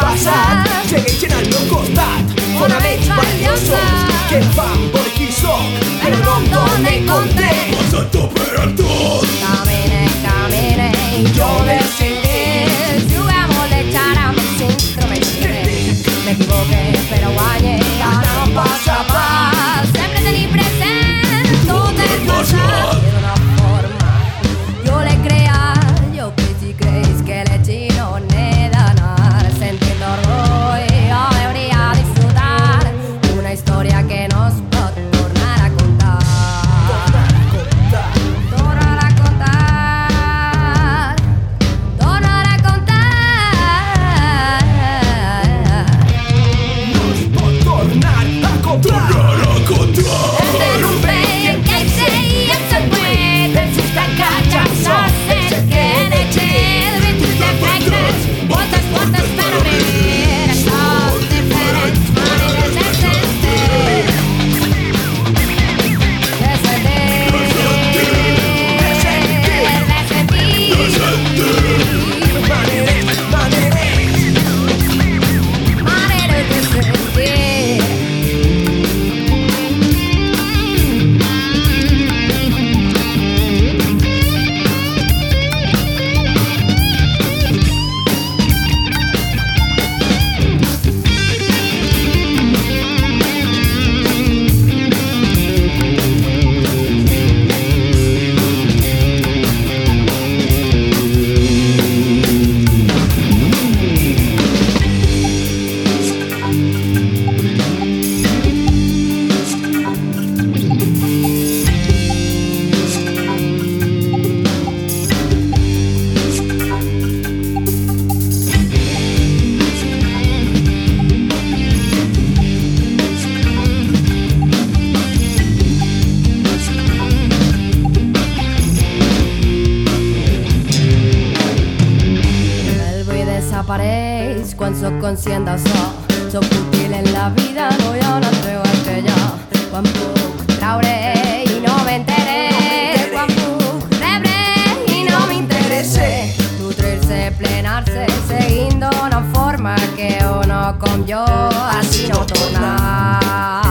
passat. Segueixen al meu costat, fonaments perillosos que em fan por qui soc, però no em donen compte. Passat per al tot. Camine, camine, jo decidí. Juguem molt de xara amb els instruments. M'equivoqué, però guanyé. Ara no passa pas. Sempre tenir present tot el passat. I d'una forma jo l'he creat. Jo crec i creix que l'he no n'he d'anar sentint orgull. Jo hauria disfrutar una història que no es pot tornar a contar. Tornar a contar. Tornar a contar. No es pot tornar a comptar. Tornar a contar. En un break que sei el següent. El sustencat ja saps que de gel. Virtuts defectes, moltes portes per obrir. Són diferents maneres de sentir. De sentir. De sentir. Maneres, Maneres de sentir. El buit desapareix quan sóc conscient d'això. Sóc útil en la vida, no hi ha un altre igual que jo. Quan puc traure i no m'entere. Quan puc rebre i no m'interessa. Nutrir-se, plenar-se, seguint d'una forma que uno com jo així no tornar.